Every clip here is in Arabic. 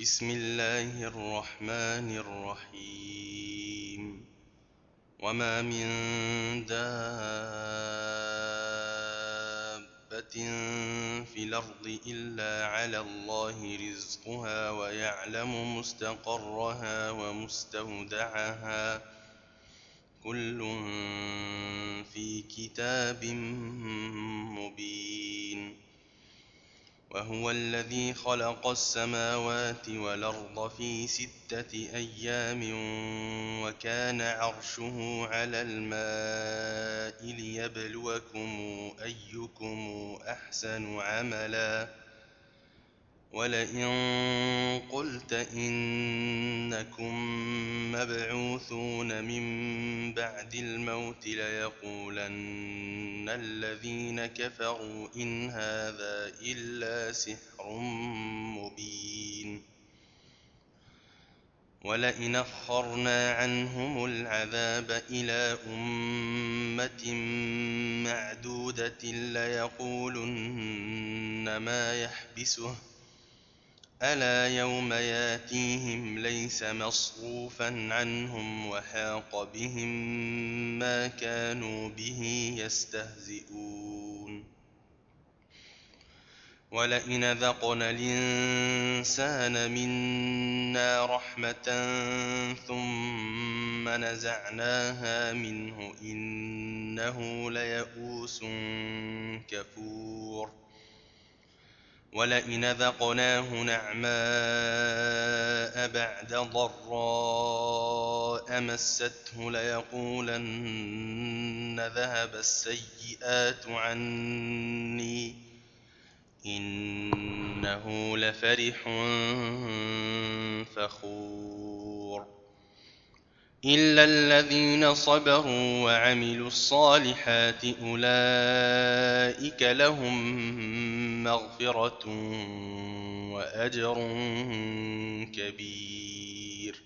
بسم الله الرحمن الرحيم. وما من دابة في الأرض إلا على الله رزقها ويعلم مستقرها ومستودعها كل في كتاب مبين. وهو الذي خلق السماوات والأرض في 6 أيام وكان عرشه على الماء ليبلوكم أيكم أحسن عملا ولئن قلت إنكم مبعوثون من بعد الموت ليقولن الذين كفروا إن هذا إلا سحر مبين. ولئن أخرنا عنهم العذاب إلى أمة معدودة ليقولن ما يحبسه ألا يوم ياتيهم ليس مصروفا عنهم وحاق بهم ما كانوا به يستهزئون. ولئن ذقنا الإنسان منا رحمة ثم نزعناها منه إنه ليئوس كفور. ولئن ذقناه نعماء بعد ضراء مسته ليقولن ذهب السيئات عني إنه لفرح فخور. إلا الذين صبروا وعملوا الصالحات أولئك لهم مغفرة وأجر كبير.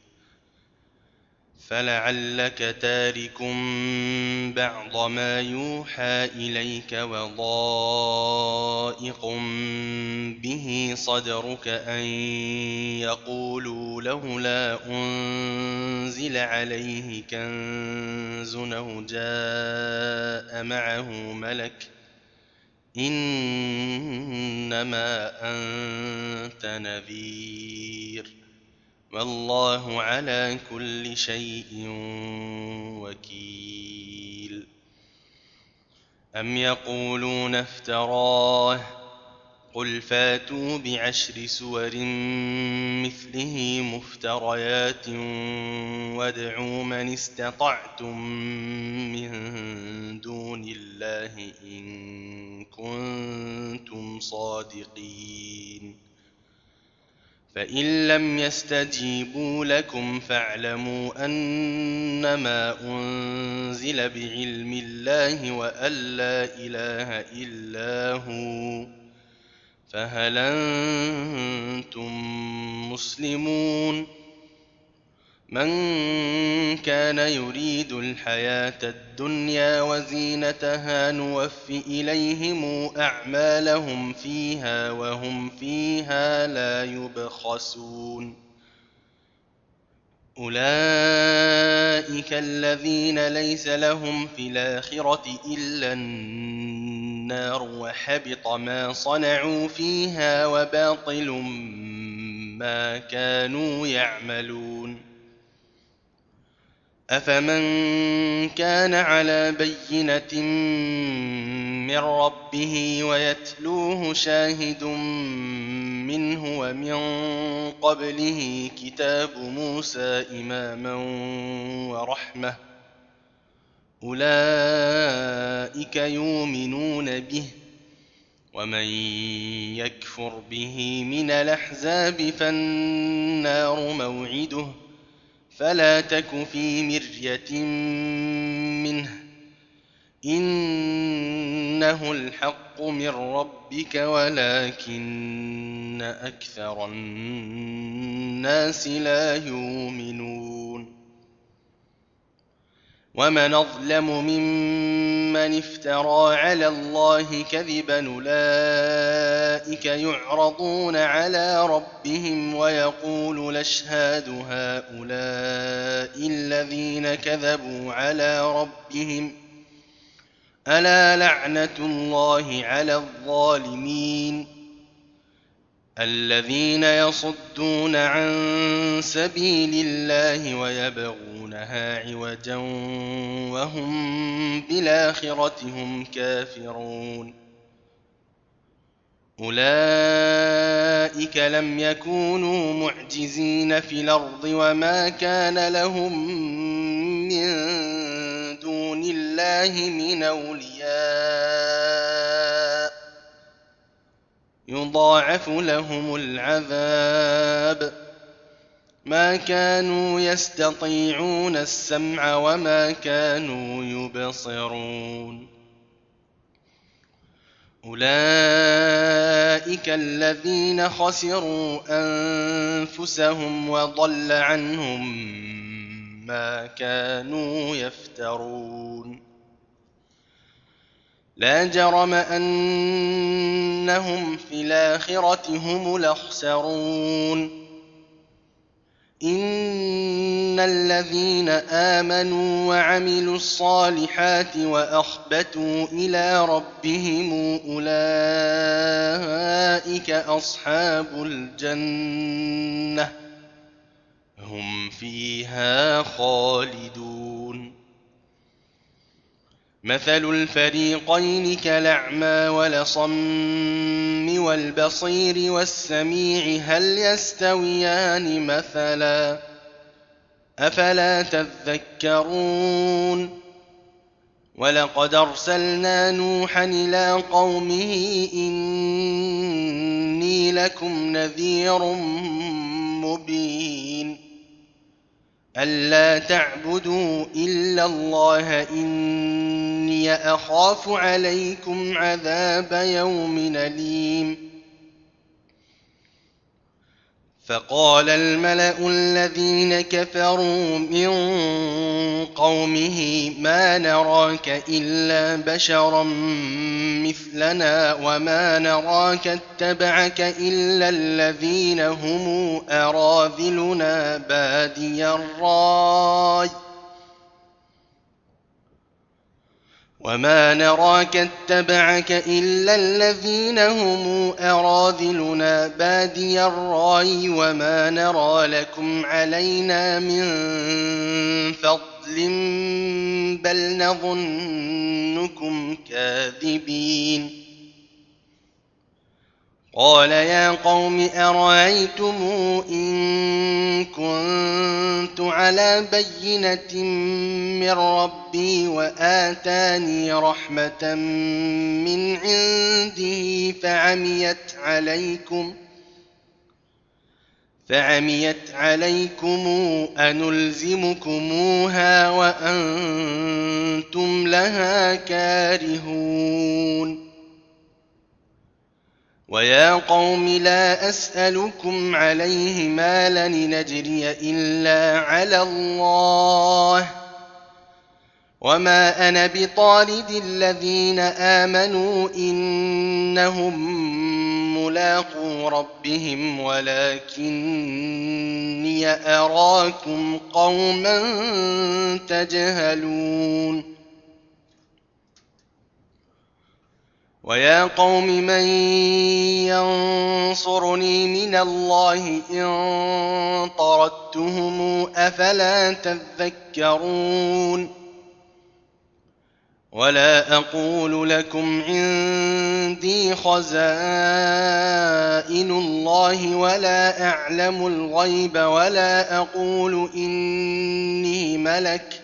فلعلك تارك بعض ما يوحى إليك وضائق به صدرك أن يقولوا لولا أنزل عليه كنز أو جاء معه ملك إنما أنت نذير والله على كل شيء وكيل. أم يقولون افتراه قل فاتوا ب10 سور مثله مفتريات وادعوا من استطعتم من دون الله إن كنتم صادقين. فإن لم يستجيبوا لكم فاعلموا أنما أنزل بعلم الله وأن لا إله إلا هو فهل أنتم مسلمون. من كان يريد الحياة الدنيا وزينتها نوف إليهم أعمالهم فيها وهم فيها لا يبخسون. أولئك الذين ليس لهم في الآخرة إلا النار وحبط ما صنعوا فيها وباطل ما كانوا يعملون. أفمن كان على بينة من ربه ويتلوه شاهد منه ومن قبله كتاب موسى إماما ورحمة أولئك يؤمنون به ومن يكفر به من الأحزاب فالنار موعده فلا تك في مرية منه إنه الحق من ربك ولكن أكثر الناس لا يؤمنون. ومن أظلم ممن افترى على الله كذبا أولئك يعرضون على ربهم ويقول الأشهاد هؤلاء الذين كذبوا على ربهم ألا لعنة الله على الظالمين الذين يصدون عن سبيل الله ويبغونها عوجا وهم بالآخرة هم كافرون أولئك لم يكونوا معجزين في الأرض وما كان لهم من دون الله من أولياء يضاعف لهم العذاب ما كانوا يستطيعون السمع وما كانوا يبصرون أولئك الذين خسروا أنفسهم وضل عنهم ما كانوا يفترون لا جرم أنهم في الآخرة هم الأخسرون إن الذين آمنوا وعملوا الصالحات وأخبتوا إلى ربهم أولئك أصحاب الجنة هم فيها خالدون مثل الفريقين كالأعمى والأصم والبصير والسميع هل يستويان مثلا أفلا تذكرون ولقد أرسلنا نوحا إلى قومه إني لكم نذير مبين ألا تعبدوا إلا الله إني أخاف عليكم عذاب يوم أليم فقال الملأ الذين كفروا من قومه ما نراك إلا بشرا مثلنا وما نراك اتبعك إلا الذين هم أراذلنا بادي الرأي وما نراك اتبعك إلا الذين هم أراذلنا بادي الرأي وما نرى لكم علينا من فضل بل نظنكم كاذبين قال يا قوم أرأيتم إن كنت على بينة من ربي وآتاني رحمة من عنده فعميت عليكم أنلزمكموها وأنتم لها كارهون ويا قوم لا أسألكم عليه مالا نجري إلا على الله وما أنا بطارد الذين آمنوا إنهم ملاقو ربهم ولكني أراكم قوما تجهلون ويا قوم من ينصرني من الله إن طردتهم أفلا تذكرون ولا أقول لكم عندي خزائن الله ولا أعلم الغيب ولا أقول إني ملك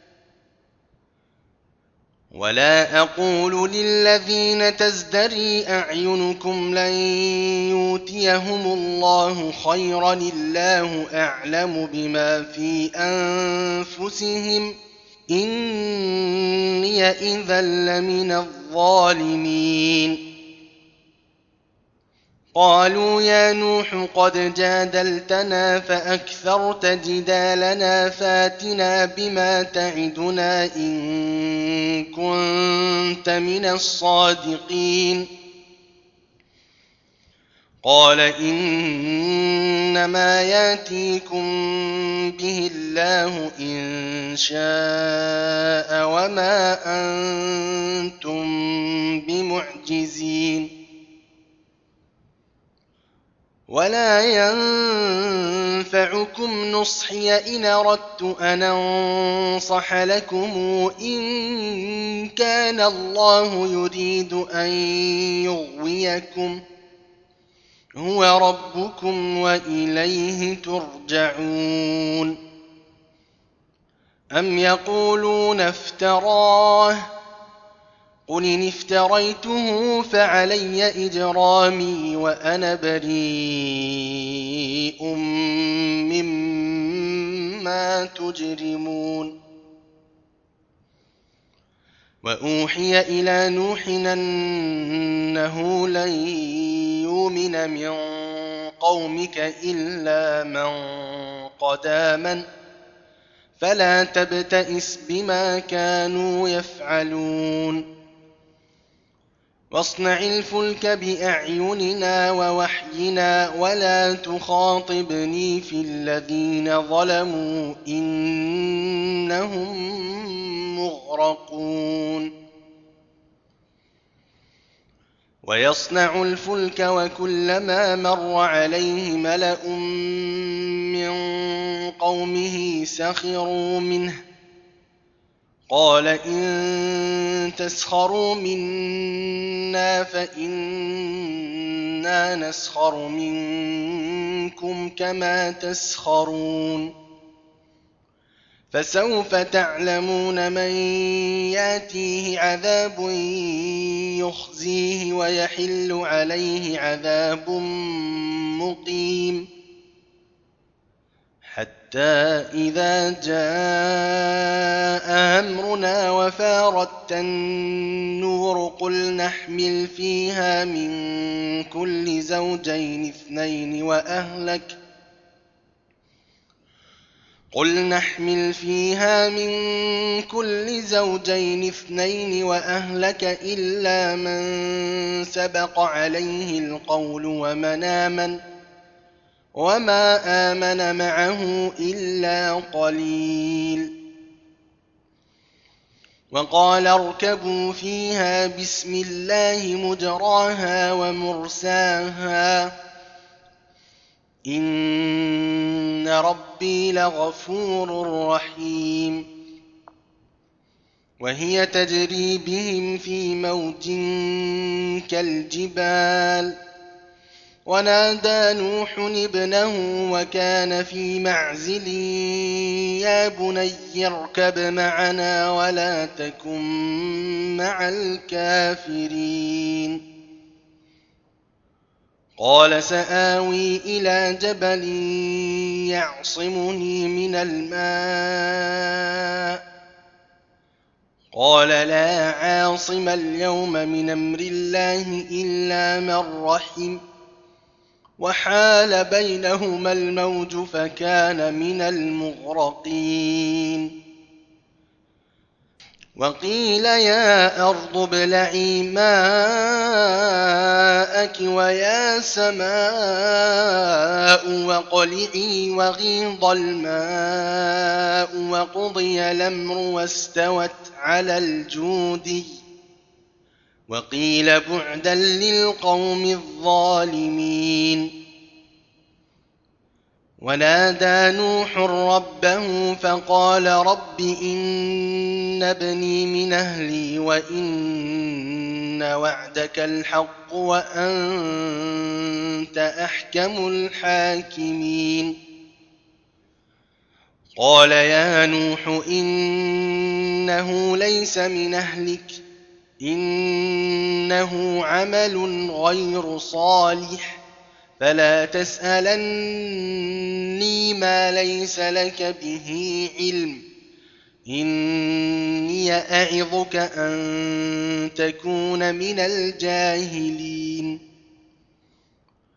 ولا أقول للذين تزدري أعينكم لن يؤتيهم الله خيرا الله أعلم بما في أنفسهم إني إذا لمن الظالمين قالوا يا نوح قد جادلتنا فأكثرت جدالنا فاتنا بما تعدنا إن كنت من الصادقين قال إنما ياتيكم به الله إن شاء وما أنتم بمعجزين ولا ينفعكم نصحي إن أردت أن أنصح لكم إن كان الله يريد أن يغويكم هو ربكم وإليه ترجعون أم يقولون افتراه قل إن افتريته فعلي إجرامي وأنا بريء مما تجرمون وأوحي إلى نوح أنه لن يؤمن من قومك إلا من قد آمن فلا تبتئس بما كانوا يفعلون واصنع الفلك بأعيننا ووحينا ولا تخاطبني في الذين ظلموا إنهم مغرقون ويصنع الفلك وكلما مر عليه ملأ من قومه سخروا منه قال إن تسخروا منا فإنا نسخر منكم كما تسخرون فسوف تعلمون من ياتيه عذاب يخزيه ويحل عليه عذاب مقيم حتى إذا جاء أمرنا وفارت النور قل نحمل فيها من كل زوجين اثنين وأهلك إلا من سبق عليه القول وما آمن معه إلا قليل وقال اركبوا فيها بسم الله مجراها ومرساها إن ربي لغفور رحيم وهي تجري بهم في موج كالجبال ونادى نوح ابنه وكان في معزل يا بني اركب معنا ولا تكن مع الكافرين قال سآوي إلى جبل يعصمني من الماء قال لا عاصم اليوم من أمر الله إلا من رحم وحال بينهما الموج فكان من المغرقين وقيل يا أرض ابلعي ماءك ويا سماء واقلعي وغيض الماء وقضي الأمر واستوت على الجودي وقيل بعدا للقوم الظالمين ونادى نوح ربه فقال رب إن ابني من أهلي وإن وعدك الحق وأنت أحكم الحاكمين قال يا نوح إنه ليس من أهلك إنه عمل غير صالح فلا تسألني ما ليس لك به علم إني أعظك أن تكون من الجاهلين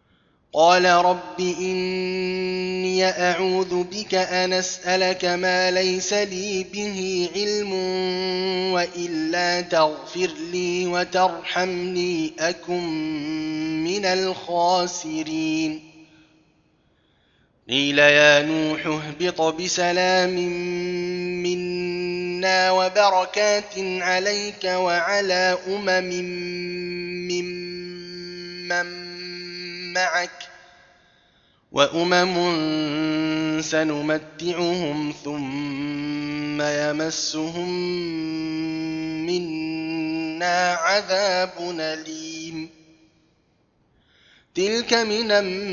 قال رب إني أعوذ بك أن أسألك ما ليس لي به علم وإلا تغفر لي وترحمني أكن من الخاسرين قيل يا نوح اهبط بسلام منا وبركات عليك وعلى معك وأمم سنمتعهم ثم يمسهم منا عذاب أليم تلك من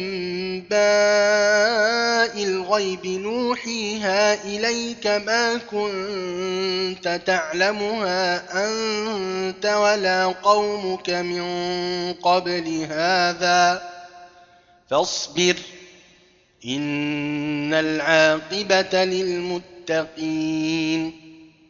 أنباء الغيب نوحيها إليك ما كنت تعلمها أنت ولا قومك من قبل هذا فاصبر إن العاقبة للمتقين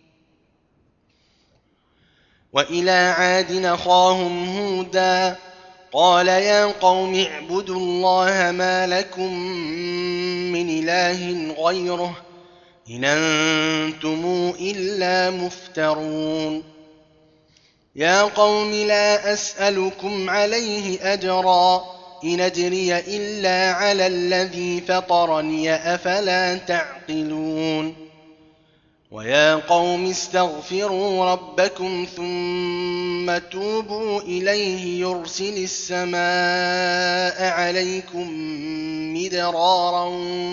وإلى عاد أخاهم هودا قال يا قوم اعبدوا الله ما لكم من إله غيره إن أنتم إلا مفترون يا قوم لا أسألكم عليه أجرا إن أجري إلا على الذي فطرني أفلا تعقلون ويا قوم استغفروا ربكم ثم توبوا إليه يرسل السماء عليكم مدرارا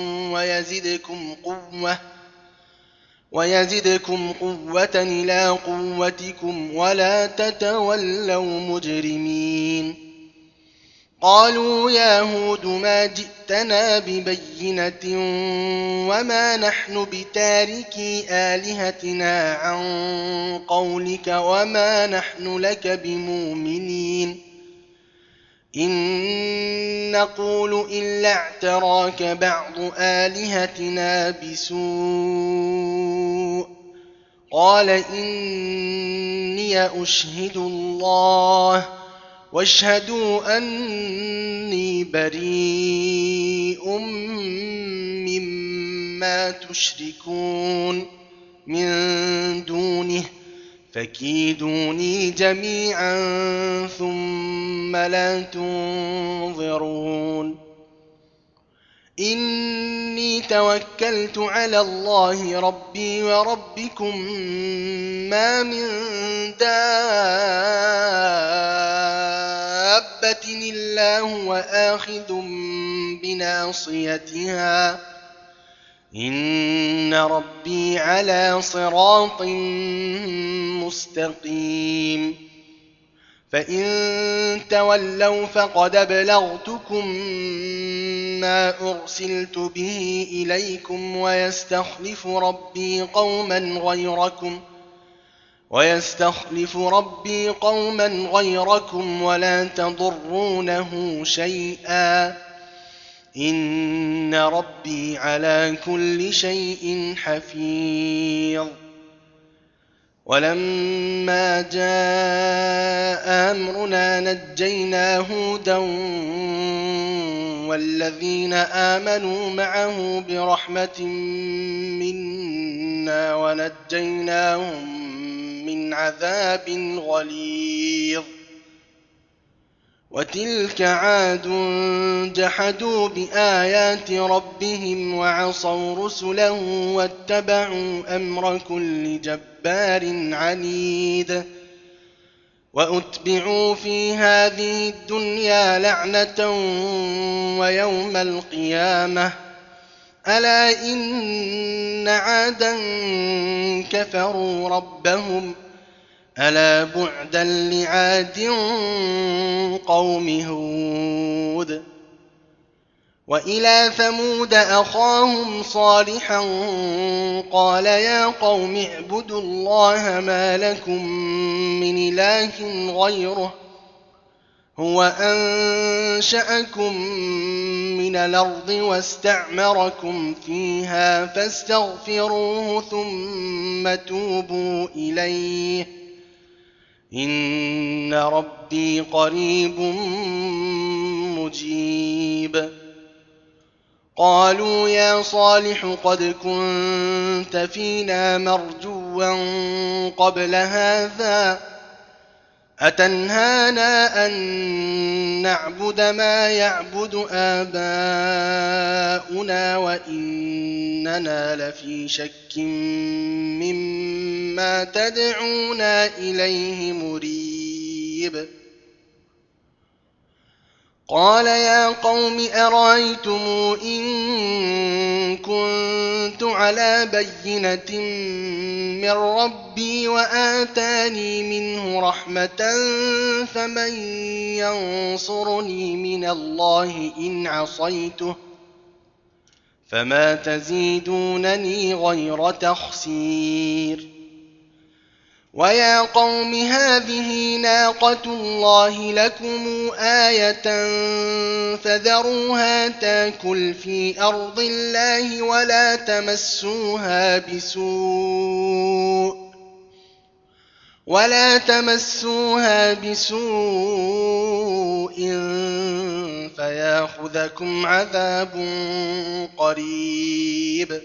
ويزدكم قوة إلى قوتكم ولا تتولوا مجرمين قالوا يا هود ما جئتنا ببينة وما نحن بتاركي آلهتنا عن قولك وما نحن لك بمؤمنين إن نقول إلا اعتراك بعض آلهتنا بسوء قال إني أشهد الله واشهدوا أني بريء مما تشركون من دونه فكيدوني جميعا ثم لا تنظرون إني توكلت على الله ربي وربكم ما من دابة إلا هو آخذ بناصيتها إن ربي على صراط مستقيم فإن تولوا فقد أبلغتكم ما أرسلت به إليكم ويستخلف ربي قوما غيركم ولا تضرونه شيئا إن ربي على كل شيء حفيظ ولما جاء أمرنا نجينا هودا والذين آمنوا معه برحمة منا ونجيناهم من عذاب غليظ وتلك عاد جحدوا بآيات ربهم وعصوا رسله واتبعوا أمر كل جبار عنيد وأتبعوا في هذه الدنيا لعنة ويوم القيامة ألا إن عادا كفروا ربهم ألا بعدا لعاد قوم هود وإلى ثمود أخاهم صالحا قال يا قوم اعبدوا الله ما لكم من إله غيره هو أنشأكم من الأرض واستعمركم فيها فاستغفروه ثم توبوا إليه إن ربي قريب مجيب قالوا يا صالح قد كنت فينا مرجوا قبل هذا أتنهانا أن نعبد ما يعبد آباؤنا وإننا لفي شك مما تدعونا إليه مريب قال يا قوم أرأيتم إن كنت على بينة من ربي وآتاني منه رحمة فمن ينصرني من الله إن عصيته فما تزيدونني غير تخسير ويا قوم هذه ناقة الله لكم آية فذروها تاكل في أرض الله ولا تمسوها بسوء فياخذكم عذاب قريب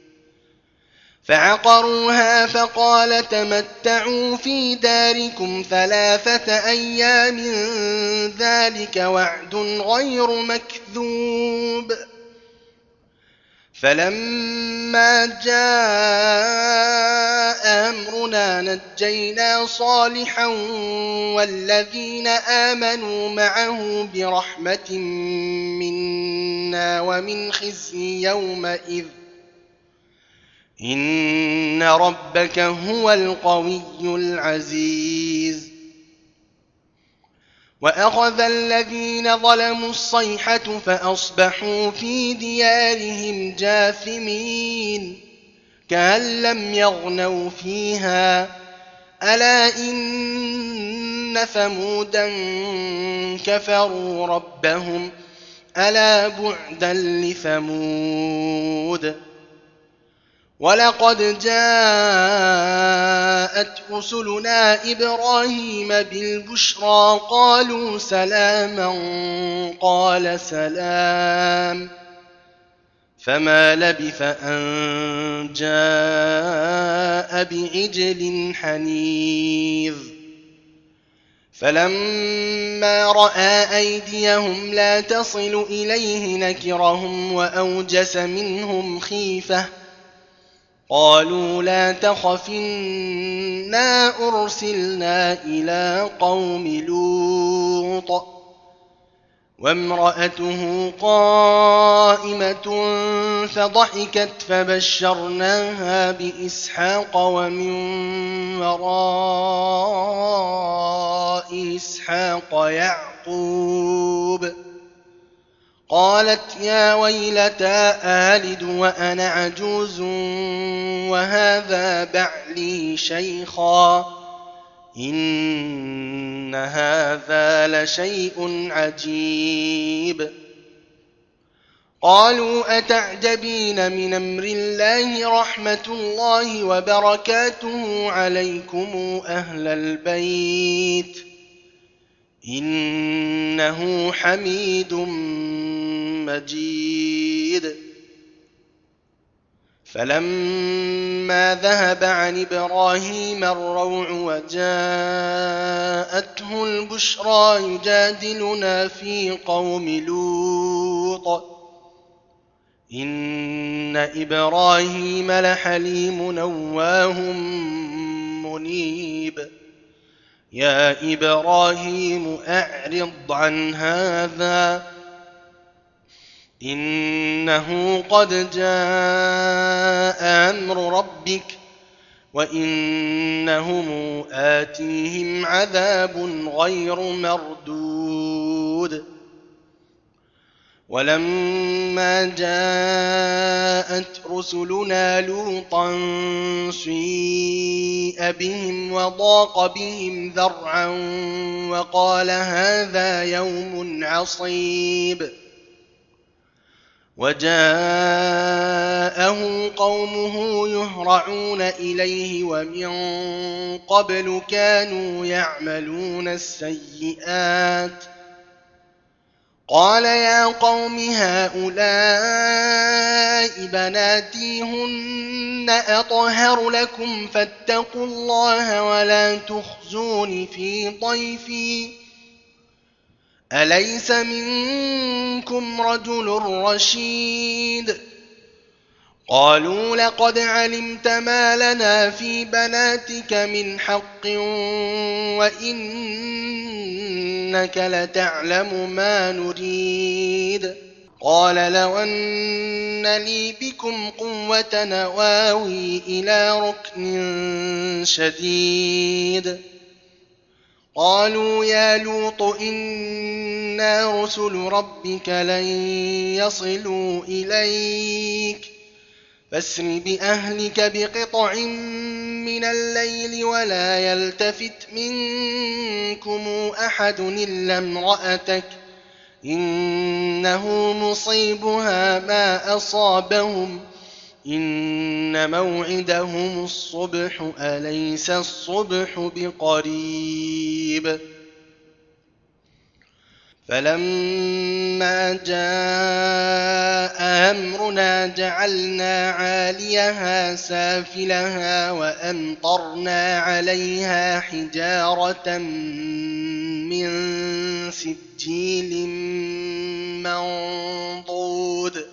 فعقروها فقال تمتعوا في داركم 3 أيام ذلك وعد غير مكذوب فلما جاء أمرنا نجينا صالحا والذين آمنوا معه برحمة منا ومن خزي يومئذ إن ربك هو القوي العزيز وأخذ الذين ظلموا الصيحة فأصبحوا في ديارهم جاثمين كأن لم يغنوا فيها ألا إن ثمودا كفروا ربهم ألا بعدا لثمود ولقد جاءت رسلنا إبراهيم بالبشرى قالوا سلاما قال سلام فما لبث أن جاء بعجل حنيذ فلما رأى أيديهم لا تصل إليه نكرهم وأوجس منهم خيفة قالوا لا تخف إنا أرسلنا إلى قوم لوط وامرأته قائمة فضحكت فبشرناها بإسحاق ومن وراء إسحاق يعقوب قالت يا ويلتى آلد وأنا عجوز وهذا بعلي شيخا إن هذا لشيء عجيب قالوا أتعجبين من أمر الله رحمة الله وبركاته عليكم أهل البيت إنه حميد مجيد فلما ذهب عن إبراهيم الروع وجاءته البشرى يجادلنا في قوم لوط إن إبراهيم لحليم نواه منيب يا إبراهيم أعرض عن هذا إنه قد جاء أمر ربك وإنهم آتيهم عذاب غير مردود ولما جاءت رسلنا لوطا سيء بهم وضاق بهم ذرعا وقال هذا يوم عصيب وجاءه قومه يهرعون إليه ومن قبل كانوا يعملون السيئات قال يا قوم هؤلاء بناتي هن أطهر لكم فاتقوا الله ولا تخزون في ضيفي أليس منكم رجل رشيد قالوا لقد علمت ما لنا في بناتك من حق وإنك لتعلم ما نريد قال لو أن لي بكم قوة نواوي إلى ركن شديد قالوا يا لوط إنا رسل ربك لن يصلوا إليك فاسر بأهلك بقطع من الليل ولا يلتفت منكم أحد إلا امرأتك إنه مصيبها ما أصابهم إن موعدهم الصبح أليس الصبح بقريب فلما جاء أمرنا جعلنا عاليها سافلها وأمطرنا عليها حجارة من سجيل منضود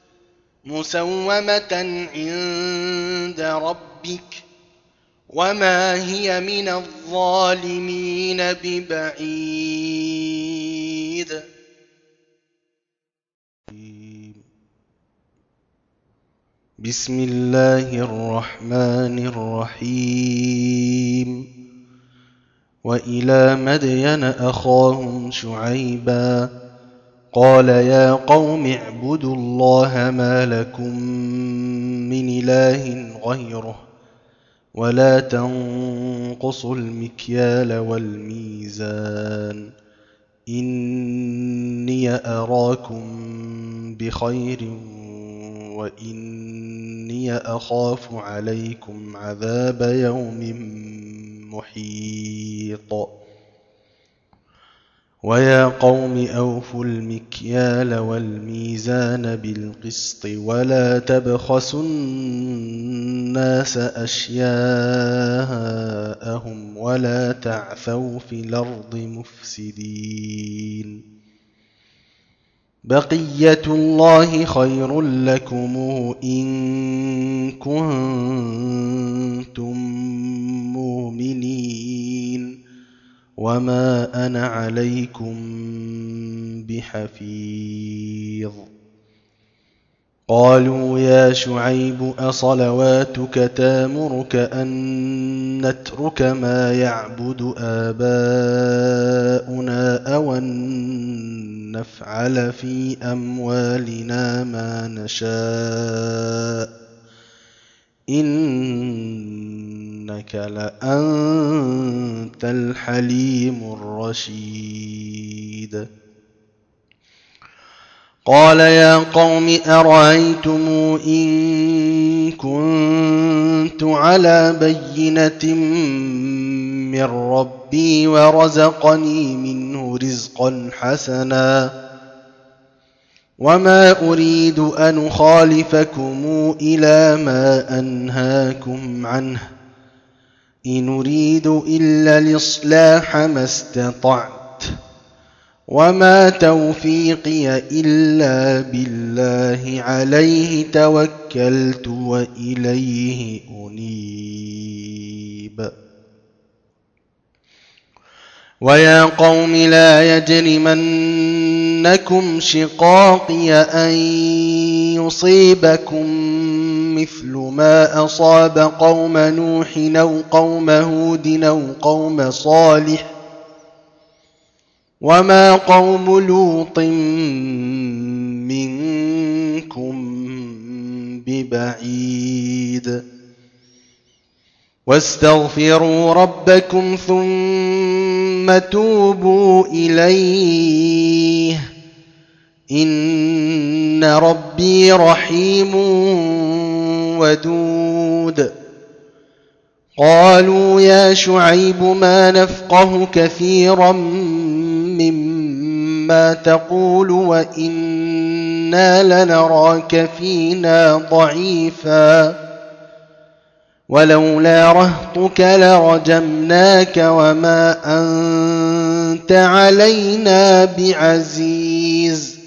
مسومة عند ربك وما هي من الظالمين ببعيد بسم الله الرحمن الرحيم وإلى مدين أخاهم شعيبا قال يا قوم اعبدوا الله ما لكم من إله غيره ولا تنقصوا المكيال والميزان إني أراكم بخير وإني أخاف عليكم عذاب يوم محيط ويا قوم أوفوا المكيال والميزان بالقسط ولا تبخسوا الناس أشياءهم ولا تعثوا في الأرض مفسدين بقية الله خير لكم إن كنتم مؤمنين وما أنا عليكم بحفيظ قالوا يا شعيب أصلواتك تامرك أن نترك ما يعبد آباؤنا أو أن نفعل في أموالنا ما نشاء إنك لأنت الحليم الرشيد قال يا قوم أرأيتم إن كنت على بينة من ربي ورزقني منه رزقا حسنا وما أريد أن أخالفكم إلى ما أنهاكم عنه إن أريد إلا الإصلاح ما استطعت وما توفيقي إلا بالله عليه توكلت وإليه أنيب ويا قوم لا يجرمنكم شقاقي أن يصيبكم مثل ما أصاب قوم نوح أو قوم هود أو قوم صالح وما قوم لوط منكم ببعيد واستغفروا ربكم ثم توبوا إليه إن ربي رحيم ودود قالوا يا شعيب ما نفقه كثيرا ما تقول وإنا لنراك فينا ضعيفا ولولا رهطك لرجمناك وما أنت علينا بعزيز.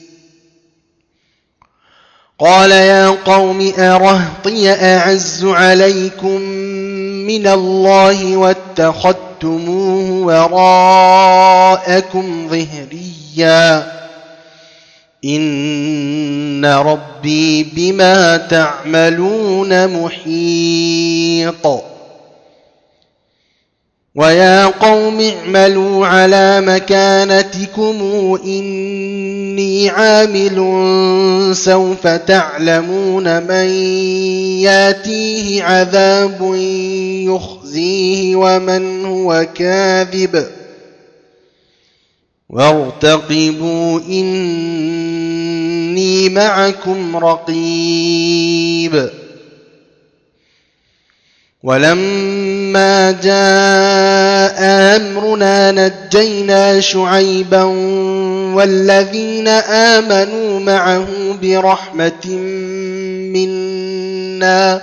قال يا قوم أرهطي أعز عليكم من الله واتخذتموه وراءكم ظهريا إن ربي بما تعملون محيط. ويا قوم اعملوا على مكانتكم إني عامل سوف تعلمون من ياتيه عذاب يخزيه ومن هو كاذب وارتقبوا إني معكم رقيب. ولما جاء أمرنا نجينا شعيبا والذين آمنوا معه برحمة منا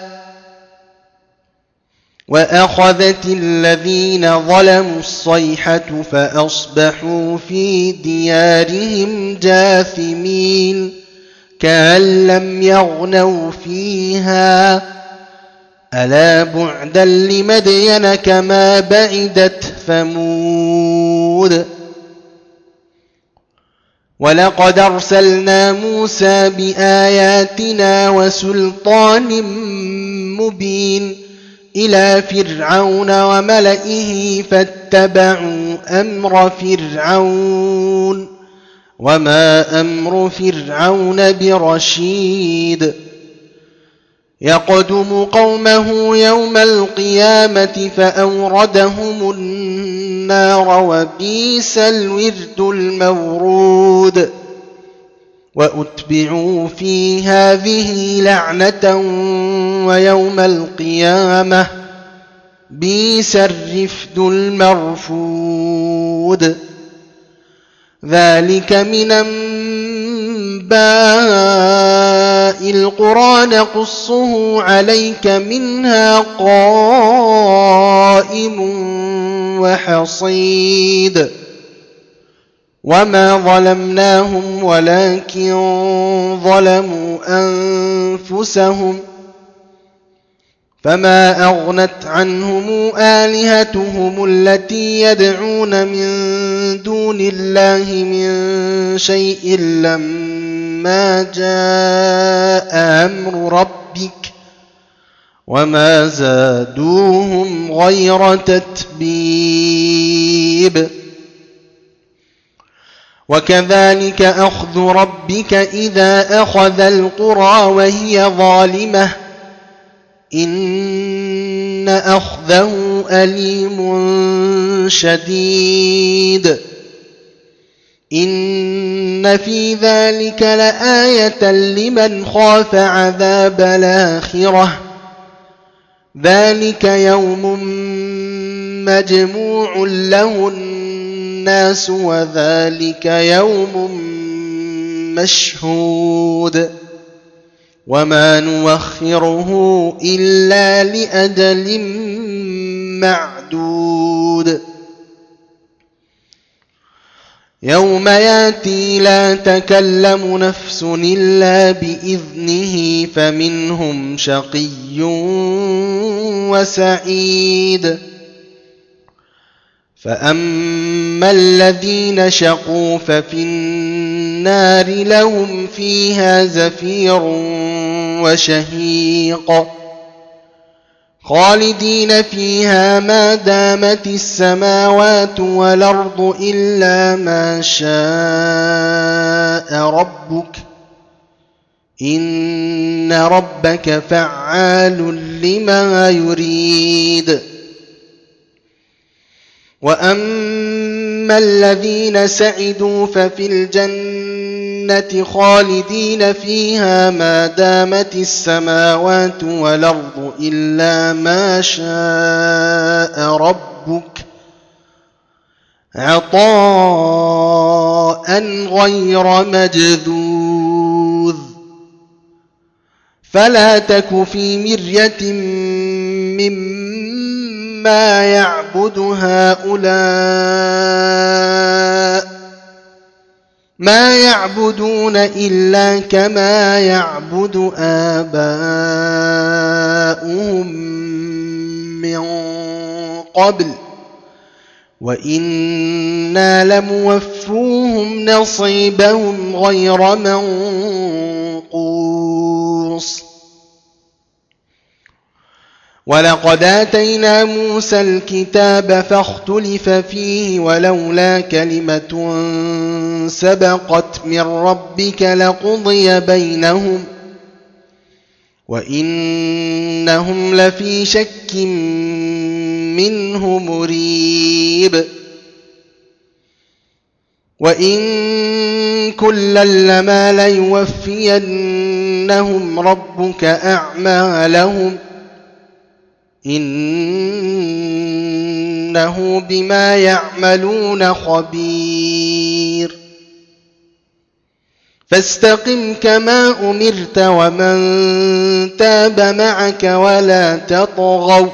وأخذت الذين ظلموا الصيحة فأصبحوا في ديارهم جاثمين كأن لم يغنوا فيها ألا بعدا لمدين كما بعدت ثمود. ولقد أرسلنا موسى بآياتنا وسلطان مبين إلى فرعون وملئه فاتبعوا أمر فرعون وما أمر فرعون برشيد. يقدم قومه يوم القيامة فأوردهم النار وبئس الورد المورود. وأتبعوا في هذه لعنة ويوم القيامة بئس الرفد المرفود. ذلك من أنباء القرى نقصه عليك منها قائم وحصيد. وما ظلمناهم ولكن ظلموا أنفسهم فما أغنت عنهم آلهتهم التي يدعون من دون الله من شيء لما جاء أمر ربك وما زادوهم غير تتبيب. وكذلك أخذ ربك إذا أخذ القرى وهي ظالمة إن أخذه أليم شديد. إن في ذلك لآية لمن خاف عذاب الآخرة ذلك يوم مجموع له الناس وذلك يوم مشهود وما نوخره إلا لأجل معدود. يوم ياتي لا تكلم نفس إلا بإذنه فمنهم شقي وسعيد. فأما الذين شقوا ففي النار لهم فيها زفير وشهيق خالدين فيها ما دامت السماوات والأرض إلا ما شاء ربك إن ربك فعال لما يريد. وأما الذين سعدوا ففي الجنة خالدين فيها ما دامت السماوات والأرض إلا ما شاء ربك عطاء غير مجذوذ فلا تك في مرية مما يعبد هؤلاء ما يعبدون إلا كما يعبد آباؤهم من قبل وإنا لموفوهم نصيبهم غير منقوص ولقد آتينا موسى الكتاب فاختلف فيه ولولا كلمة سبقت من ربك لقضي بينهم وإنهم لفي شك منه مريب وإن كلا لما ليوفينهم ربك أعمالهم إنه بما يعملون خبير فاستقم كما أمرت ومن تاب معك ولا تطغوا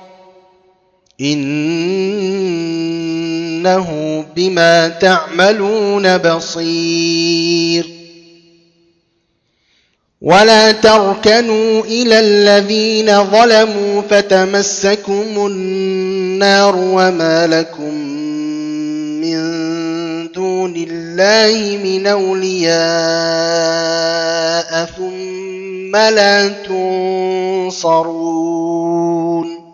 إنه بما تعملون بصير ولا تركنوا إلى الذين ظلموا فتمسكم النار وما لكم من دون الله من أولياء ثم لا تنصرون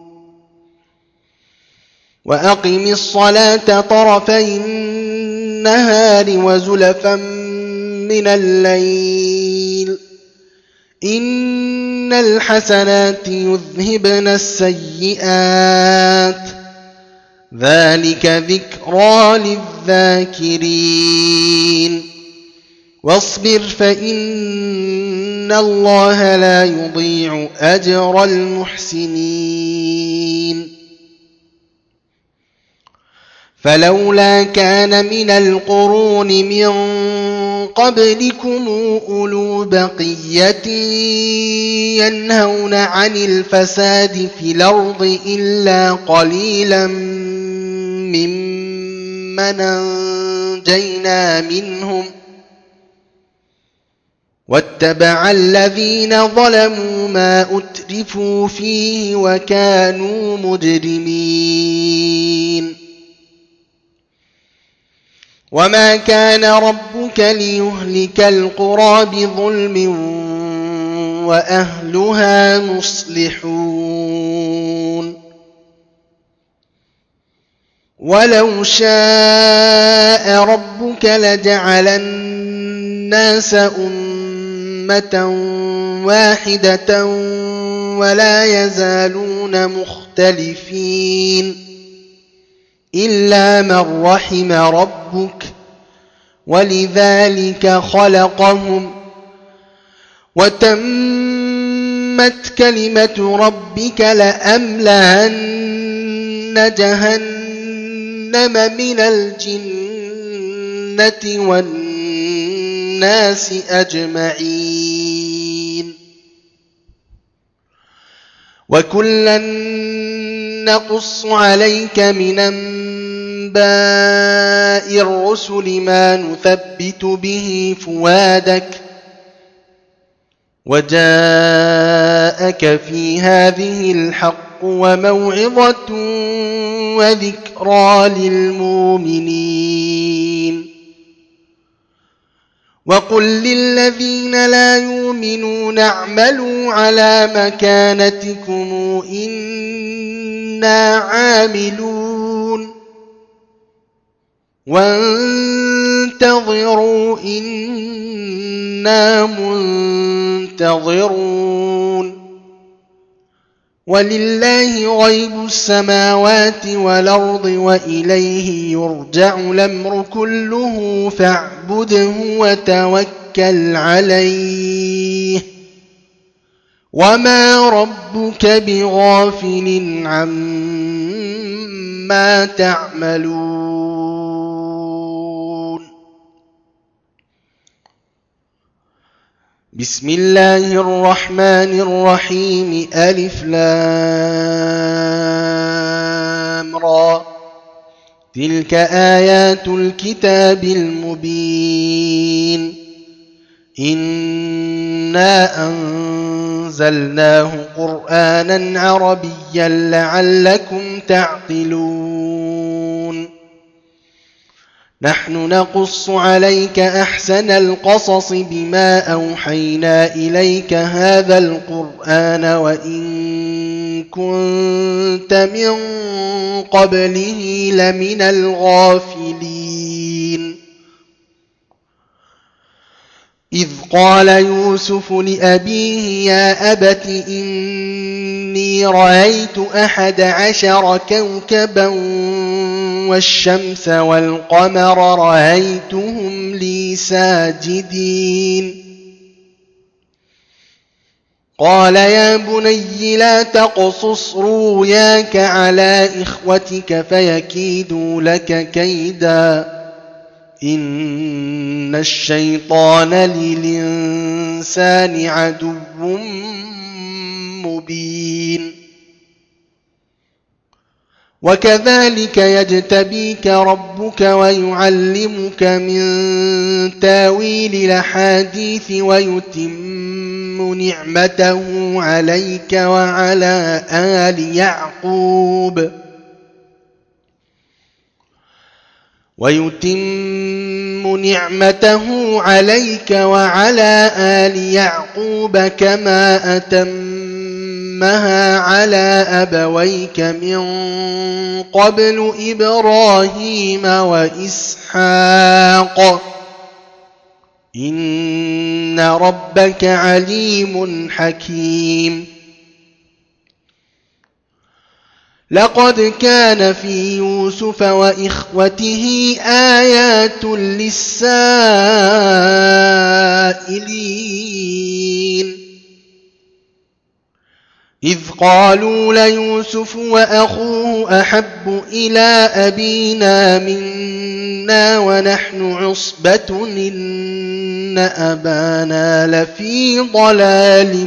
وأقم الصلاة طرفي النهار وزلفا من الليل إن الحسنات يذهبن السيئات ذلك ذكرى للذاكرين واصبر فإن الله لا يضيع أجر المحسنين فلولا كان من القرون من قبلكم أولو بقية ينهون عن الفساد في الأرض إلا قليلا ممن أنجينا منهم واتبع الذين ظلموا ما أترفوا فيه وكانوا مجرمين وما كان ربك ليهلك القرى بظلم وأهلها مصلحون ولو شاء ربك لجعل الناس أمة واحدة ولا يزالون مختلفين إلا من رحم ربك ولذلك خلقهم وتمت كلمة ربك لأملأن جهنم من الجنة والناس أجمعين وكلا نقص عليك من أنباء الرسل ما نثبت به فؤادك وجاءك في هذه الحق وموعظة وذكرى للمؤمنين وقل للذين لا يؤمنون اعملوا على مكانتكم إنا عاملون وانتظروا إنا منتظرون ولله غيب السماوات والأرض وإليه يرجع الأمر كله فاعبده وتوكل عليه وما ربك بغافل عما تعملون بسم الله الرحمن الرحيم ألف لام را تلك آيات الكتاب المبين إنا أنزلناه قرآنا عربيا لعلكم تعقلون نحن نقص عليك أحسن القصص بما أوحينا إليك هذا القرآن وإن كنت من قبله لمن الغافلين إذ قال يوسف لأبيه يا أبت إني رأيت 11 كوكبا والشمس والقمر رأيتهم لي ساجدين قال يا بني لا تقصص رؤياك على إخوتك فيكيدوا لك كيدا إن الشيطان للإنسان عدو مبين وكذلك يجتبيك ربك ويعلمك من تاويل الأحاديث ويتم نعمته عليك وعلى آل يعقوب كما أتمها على أبويك من قبل إبراهيم وإسحاق إن ربك عليم حكيم لقد كان في يوسف وإخوته آيات للسائلين إذ قالوا ليوسف وأخوه أحب إلى أبينا منا ونحن عصبة إن أبانا لفي ضلال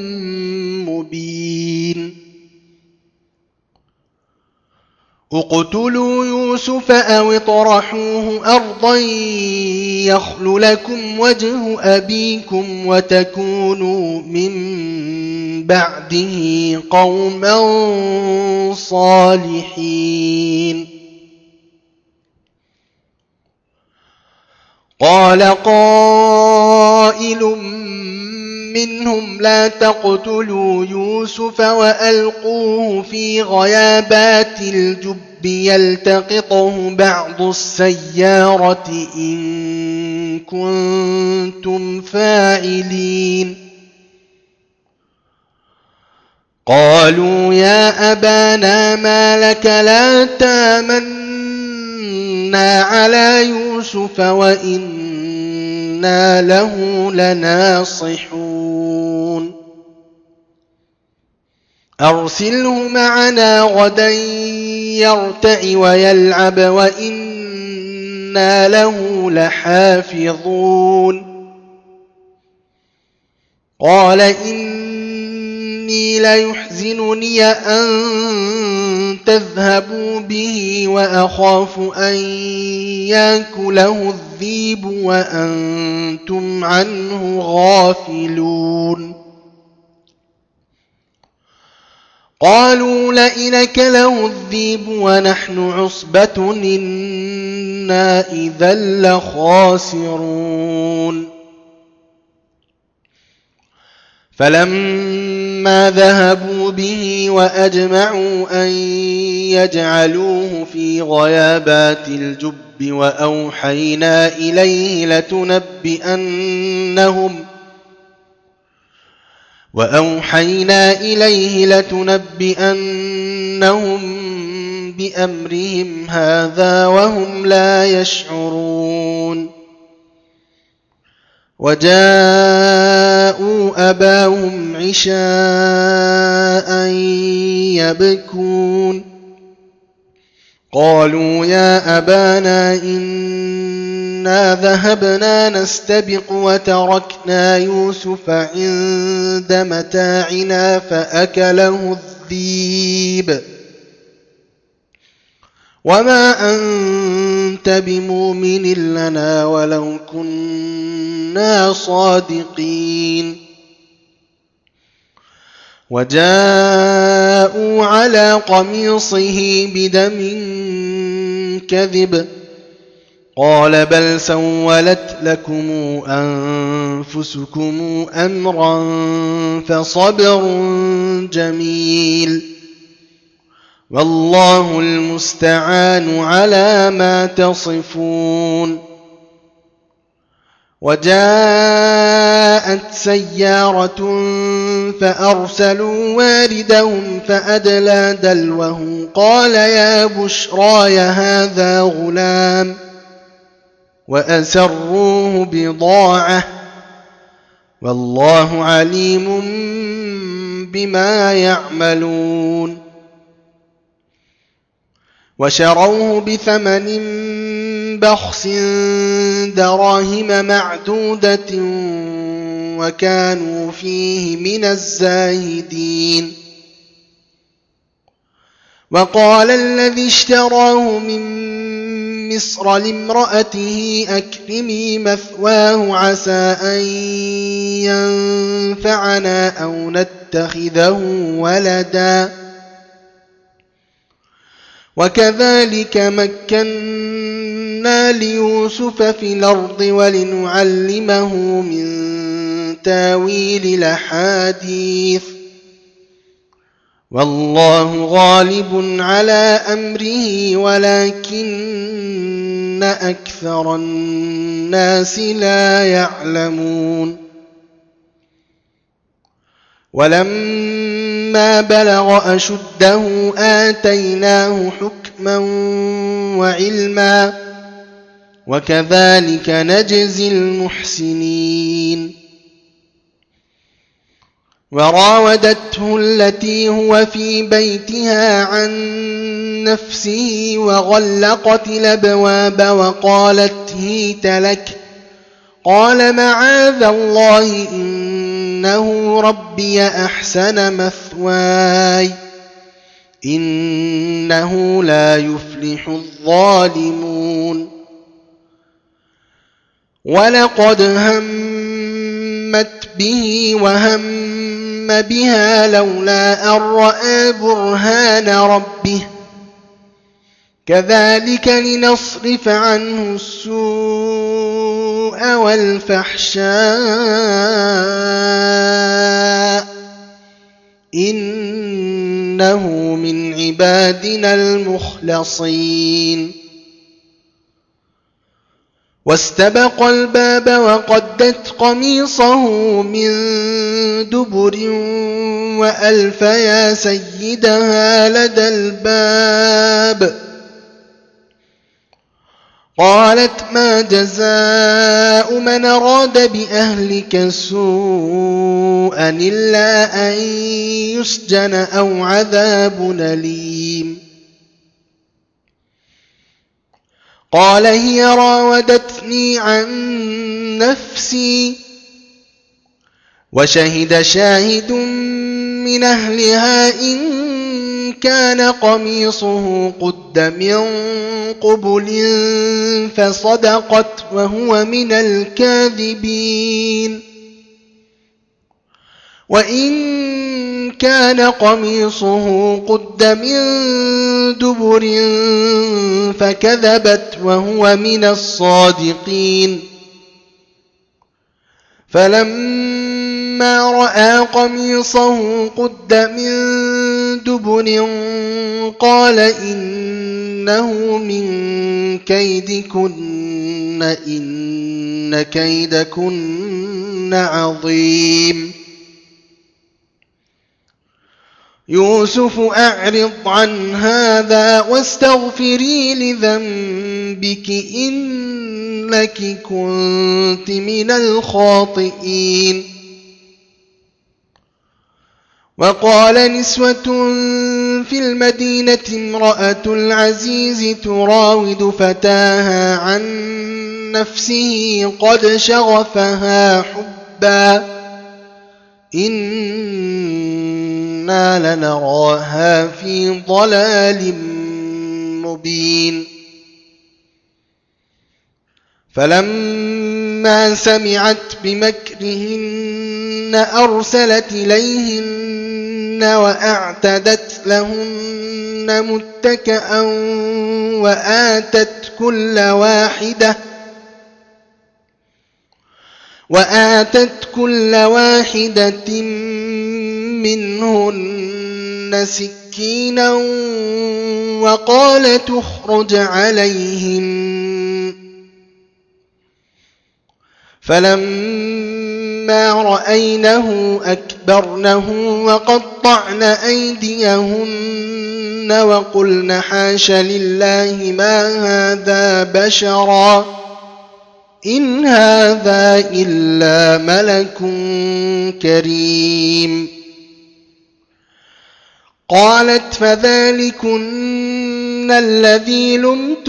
مبين اقتلوا يوسف أو اطرحوه أرضا يخل لكم وجه أبيكم وتكونوا من بعده قوما صالحين قال قائل منهم لا تقتلوا يوسف وألقوه في غيابات الجب يلتقطه بعض السيارة إن كنتم فاعلين قالوا يا أبانا ما لك لا تامنا على يوسف وإنا له لناصحون أرسله معنا غدا يرتع ويلعب وإنا له لحافظون قال إني ليحزنني أن تذهبوا به وأخاف أن يأكله الذئب وأنتم عنه غافلون قالوا لئن أكله الذئب ونحن عصبة إنا إذا لخاسرون فلما ذهبوا به وأجمعوا أن يجعلوه في غيابات الجب وأوحينا إليه لتنبئنهم بأمرهم هذا وهم لا يشعرون وجاءوا أباهم عشاء يبكون قالوا يا أبانا إنا ذهبنا نستبق وتركنا يوسف عند متاعنا فأكله الذئب وما أنت بمؤمن لنا ولو كنا صادقين وجاءوا على قميصه بدم كذب قال بل سولت لكم أنفسكم أمرا فصبر جميل والله المستعان على ما تصفون وجاءت سيارة فأرسلوا واردهم فأدلى دلوه قال يا بشراي هذا غلام وأسروه بضاعة والله عليم بما يعملون وشروه بثمن بخس دراهم معدودة وكانوا فيه من الزاهدين وقال الذي اشتراه من مصر لامرأته أكرمي مثواه عسى أن ينفعنا أو نتخذه ولدا وكذلك مكنا ليوسف في الأرض ولنعلمه من تاويل الأحاديث والله غالب على أمره ولكن أكثر الناس لا يعلمون ولما بلغ أشده آتيناه حكما وعلما وكذلك نجزي المحسنين وراودته التي هو في بيتها عن نفسه وغلقت الأبواب وقالت هيت لك قال معاذ الله إنه ربي أحسن مثواي إنه لا يفلح الظالمون ولقد همت به وهم بها لولا أن رأى برهان ربه كذلك لنصرف عنه السوء والفحشاء إنه من عبادنا المخلصين واستبق الباب وقدت قميصه من دبر وألف يا سيدها لدى الباب قالت ما جزاء من أراد بأهلك سوءا إلا أن يسجن أو عذاب أليم قال هي راودتني عن نفسي وشهد شاهد من أهلها إن كان قميصه قد من قبل فصدقت وهو من الكاذبين وإن كان قميصه قد من دبر فكذبت وهو من الصادقين فلما رأى قميصه قد من دبر قال إنه من كيدكن إن كيدكن عظيم يوسف أعرض عن هذا واستغفري لذنبك إنك كنت من الخاطئين وقال نسوة في المدينة امرأة العزيز تراود فتاها عن نفسه قد شغفها حبا إنا لنراها في ضلال مبين. فلما سمعت بمكرهن أرسلت إليهن وأعتدت لهن متكئا وآتت كل واحدة منهن سكينا وقالت اخرج عليهن. فلما رأينه أكبرنه وقطعن أيديهن وقلن حاش لله ما هذا بشرا إن هذا إلا ملك كريم. قالت فذلكن الذي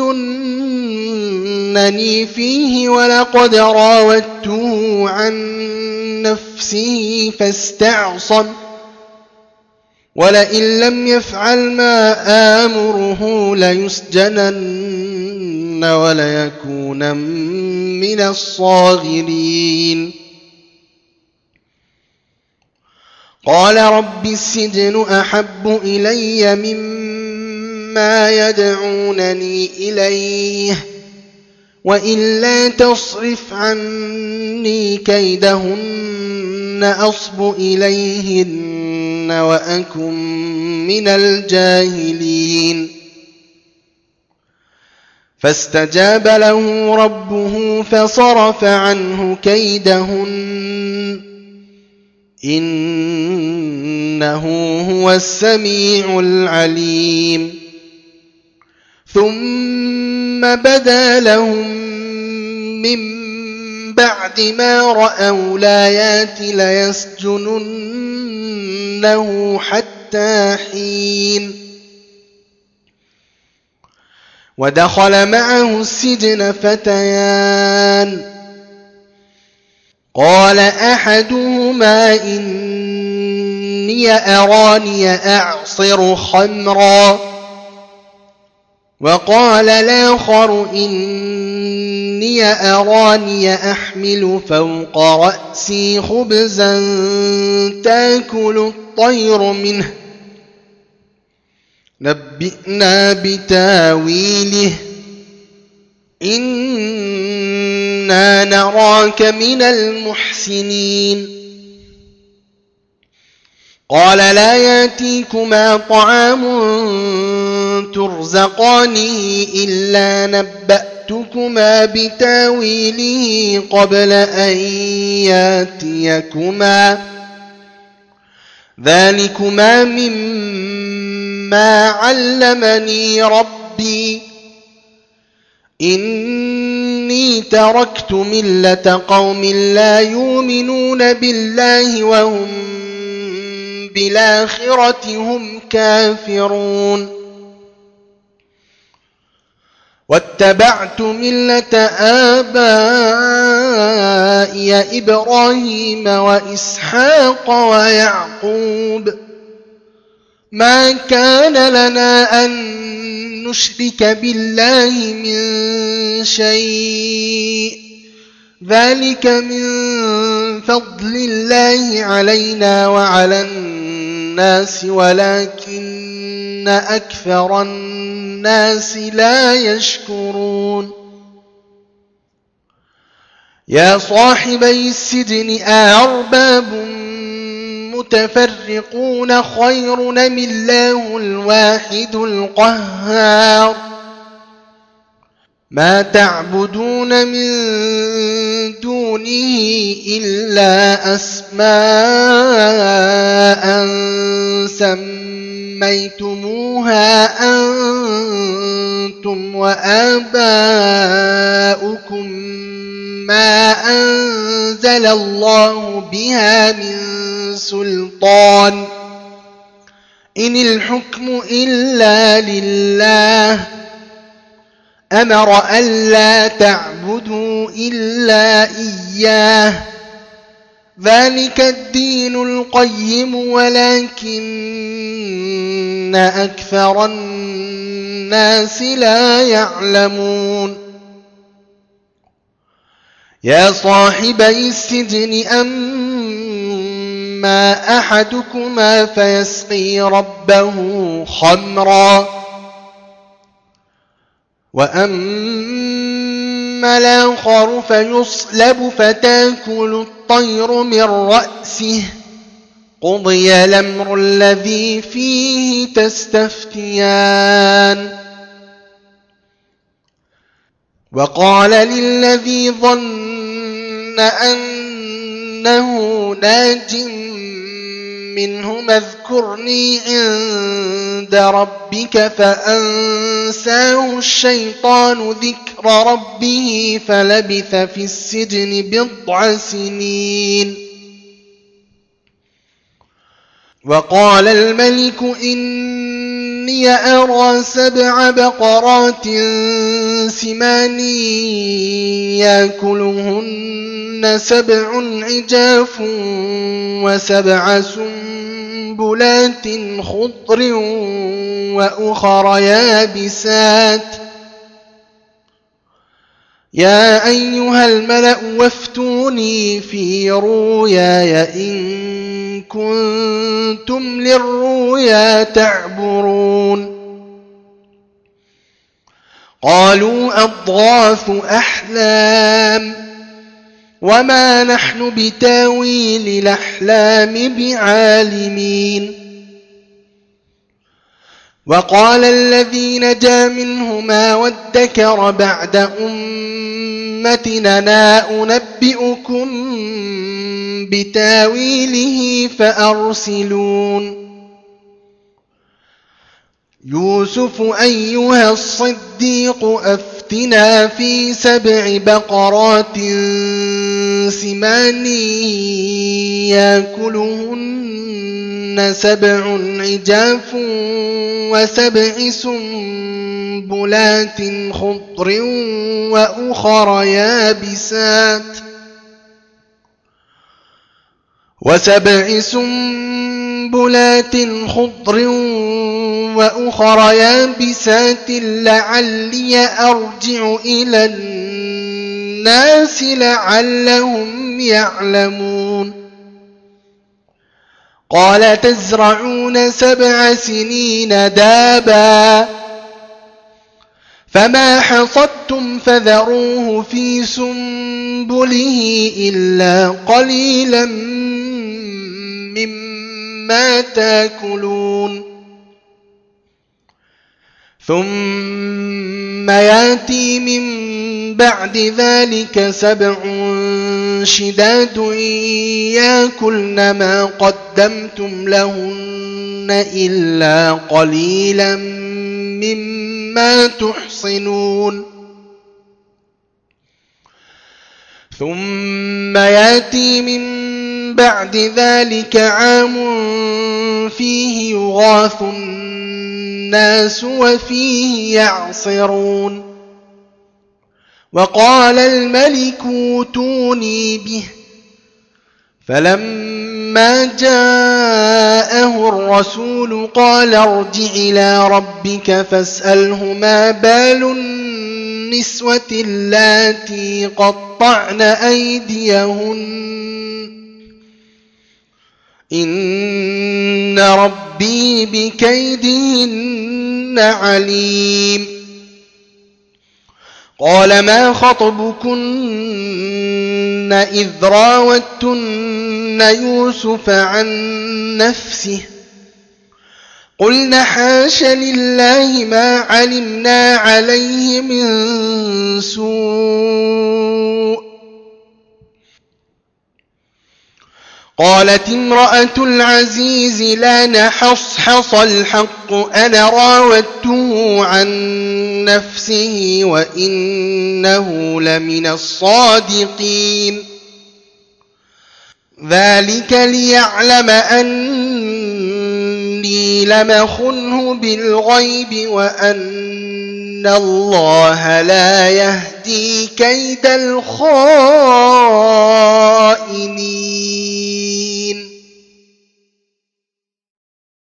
لمتنني فيه ولقد راودته عن نفسه فاستعصم ولئن لم يفعل ما آمره ليسجنن وليكون من الصاغرين. قال رب السجن أحب إلي مما يدعونني إليه وإلا تصرف عني كيدهن أصب إليهن وأكن من الجاهلين. فاستجاب له ربه فصرف عنه كيدهن إنه هو السميع العليم. ثم بدا لهم من بعد ما رأوا الآيات ليسجننه حتى حين. ودخل معه السجن فتيان قال أحدهما إني أراني أعصر خمرا وقال الآخر إني أراني أحمل فوق رأسي خبزا تأكل الطير منه نبئنا بتاويله إنا نراك من المحسنين. قال لا يأتيكما طعام ترزقانه إلا نبأتكما بتاويله قبل أن يأتيكما ذلكما مما علمني ربي إني تركت ملة قوم لا يؤمنون بالله وهم بالآخرة هم كافرون واتبعت ملة آبائي إبراهيم وإسحاق ويعقوب ما كان لنا أن نشرك بالله من شيء ذلك من فضل الله علينا وعلى الناس ولكن أكثر الناس لا يشكرون. يا صاحبي السجن أأرباب متفرقون خير أم الله الواحد القهار ما تعبدون من دونه إلا أسماء سميتموها أنتم وآباؤكم ما أنزل الله بها من سلطان إن الحكم إلا لله أمر ألا تعبدوا إلا إياه ذلك الدين القيم ولكن أكثر الناس لا يعلمون يا صاحبي السجن أما أحدكما فيسقي ربه خمرا وأما الآخر فيصلب فتاكل الطير من رأسه قضي الأمر الذي فيه تستفتيان وقال للذي ظن أنه ناج منهما اذكرني عند ربك فأنساه الشيطان ذكر ربه فلبث في السجن بضع سنين وقال الملك إني أرى 7 بقرات سمان يأكلهن 7 عجاف و7 سنبلات خضر وأخر يابسات يا أيها الملأ وافتوني في رؤياي إن كنتم للرؤيا تعبرون قالوا أضغاث أحلام وما نحن بتاويل الأحلام بعالمين وقال الذي نجا منهما وادكر بعد أمتنا أنبئكم بتاويله فأرسلون يوسف أيها الصديق أفتنا في 7 بقرات سمان يأكلهن 7 عجاف و7 سنبلات خضر وأخر يابسات و7 سنبلات خضر وأخر يابسات لعلي أرجع إلى الناس لعلهم يعلمون قال تزرعون 7 سنين دابا فما حصدتم فذروه في سنبله إلا قليلا مما تاكلون ثم ياتي من بعد ذلك 7 شداد يأكلن ما قدمتم لهن إلا قليلا مما تحصنون ثم ياتي من بعد ذلك عام فيه يغاث الناس وفيه يعصرون وقال الملك اوتوني به فلما جاءه الرسول قال ارجع إلى ربك فاسأله ما بال النسوة اللاتي قطعن أيديهن إن ربي بكيدهن عليم قال ما خطبكن إذ راوتن يوسف عن نفسه قلنا حاش لله ما علمنا عليه من سوء قالت امرأة العزيز لا نحصحص الحق أنا راودته عن نفسه وإنه لمن الصادقين ذلك ليعلم أني لم أخنه بالغيب وأن الله لا يهدي كيد الخائنين